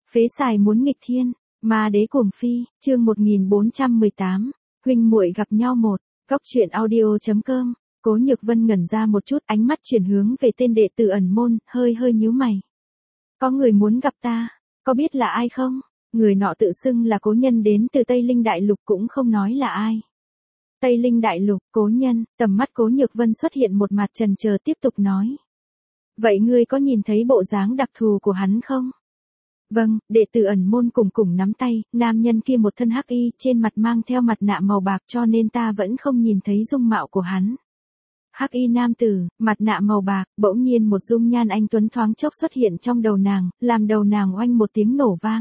Phế xài muốn nghịch thiên, ma đế cuồng phi, chương 1418, huynh muội gặp nhau một, góc truyện audio.com. Cố Nhược Vân ngẩn ra một chút, ánh mắt chuyển hướng về tên đệ tử ẩn môn, hơi nhíu mày. Có người muốn gặp ta, có biết là ai không? Người nọ tự xưng là cố nhân đến từ Tây Linh Đại Lục cũng không nói là ai. Tây Linh Đại Lục, cố nhân, tầm mắt Cố Nhược Vân xuất hiện một mặt chần chờ tiếp tục nói. Vậy ngươi có nhìn thấy bộ dáng đặc thù của hắn không? Vâng, đệ tử ẩn môn cùng nắm tay, nam nhân kia một thân hắc y, trên mặt mang theo mặt nạ màu bạc cho nên ta vẫn không nhìn thấy dung mạo của hắn. Hắc y nam tử, mặt nạ màu bạc, bỗng nhiên một dung nhan anh tuấn thoáng chốc xuất hiện trong đầu nàng, làm đầu nàng oanh một tiếng nổ vang.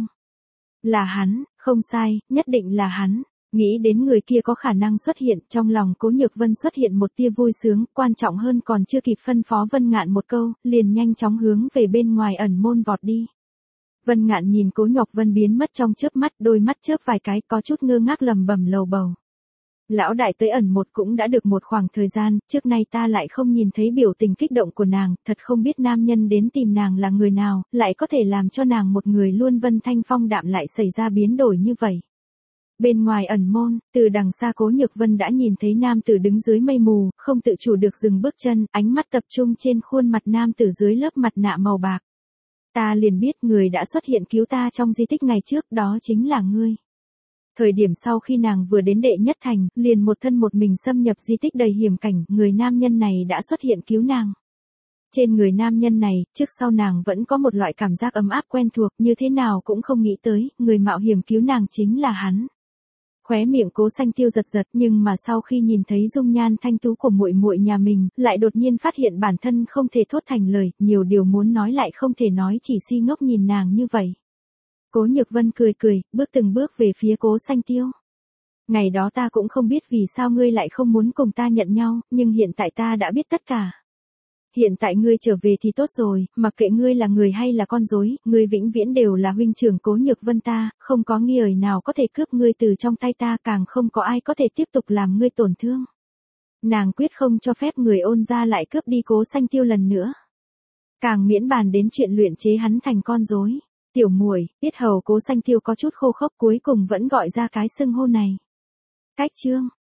Là hắn, không sai, nhất định là hắn. Nghĩ đến người kia có khả năng xuất hiện, trong lòng Cố Nhược Vân xuất hiện một tia vui sướng, quan trọng hơn còn chưa kịp phân phó Vân Ngạn một câu, liền nhanh chóng hướng về bên ngoài ẩn môn vọt đi. Vân Ngạn nhìn Cố Nhược Vân biến mất trong chớp mắt, đôi mắt chớp vài cái, có chút ngơ ngác lẩm bẩm lầu bầu. Lão đại tới ẩn một cũng đã được một khoảng thời gian, trước nay ta lại không nhìn thấy biểu tình kích động của nàng, thật không biết nam nhân đến tìm nàng là người nào, lại có thể làm cho nàng một người luôn vân thanh phong đạm lại xảy ra biến đổi như vậy. Bên ngoài ẩn môn, từ đằng xa Cố Nhược Vân đã nhìn thấy nam tử đứng dưới mây mù, không tự chủ được dừng bước chân, ánh mắt tập trung trên khuôn mặt nam tử dưới lớp mặt nạ màu bạc. Ta liền biết người đã xuất hiện cứu ta trong di tích ngày trước, đó chính là ngươi. Thời điểm sau khi nàng vừa đến đệ nhất thành, liền một thân một mình xâm nhập di tích đầy hiểm cảnh, người nam nhân này đã xuất hiện cứu nàng. Trên người nam nhân này, trước sau nàng vẫn có một loại cảm giác ấm áp quen thuộc, như thế nào cũng không nghĩ tới, người mạo hiểm cứu nàng chính là hắn. Khóe miệng Cố Xanh Tiêu giật, nhưng mà sau khi nhìn thấy dung nhan thanh tú của muội muội nhà mình, lại đột nhiên phát hiện bản thân không thể thốt thành lời, nhiều điều muốn nói lại không thể nói, chỉ si ngốc nhìn nàng như vậy. Cố Nhược Vân cười, bước từng bước về phía Cố Xanh Tiêu. Ngày đó ta cũng không biết vì sao ngươi lại không muốn cùng ta nhận nhau, nhưng hiện tại ta đã biết tất cả. Hiện tại ngươi trở về thì tốt rồi, mặc kệ ngươi là người hay là con rối, ngươi vĩnh viễn đều là huynh trưởng Cố Nhược Vân ta, không có nghi ngờ nào có thể cướp ngươi từ trong tay ta, càng không có ai có thể tiếp tục làm ngươi tổn thương. Nàng quyết không cho phép người Ôn gia lại cướp đi Cố Xanh Tiêu lần nữa. Càng miễn bàn đến chuyện luyện chế hắn thành con rối. Tiểu muội, yết hầu Cố Xanh Tiêu có chút khô khốc, cuối cùng vẫn gọi ra cái xưng hô này. Cách chương,